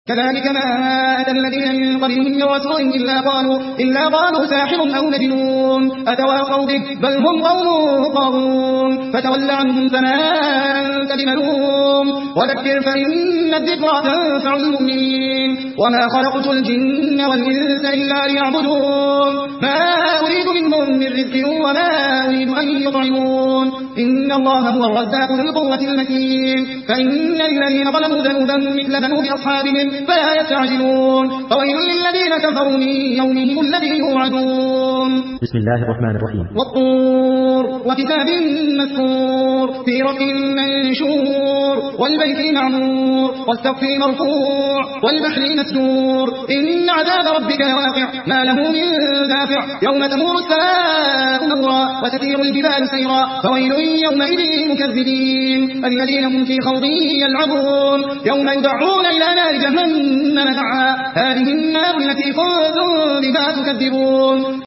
كذلك ما أتى الذين من قبلهم من رسول إلا قالوا ساحر أو مجنون أتواصوا به بل هم قوم طاغون فتول عنهم فما أنت بملوم وذكر فإن الذكرى تنفع المؤمنين وما خلقت الجن والإنس إلا ليعبدون ما أريد منهم من رزق وما أريد أن يطعمون إن الله هو الرزاق ذو القوة المتين فإن الذين ظلموا ذنوبا مثل ذنوب أصحابهم فلا يستعجلون فويل للذين كفروا من يومهم الذي يوعدون. بسم الله الرحمن الرحيم. والطور وكتاب مسطور في رق منشور والبيت المعمور والسقف مرفوع والبحر مسجور إن عذاب ربك لواقع ما له من دافع يوم تمور السماء مورا وتسير الجبال سيرا فويل يومئذ للمكذبين الذين هم في خوض يلعبون يوم يدعون إلى نار جهنم دعا هذه النار التي كنتم بها تكذبون.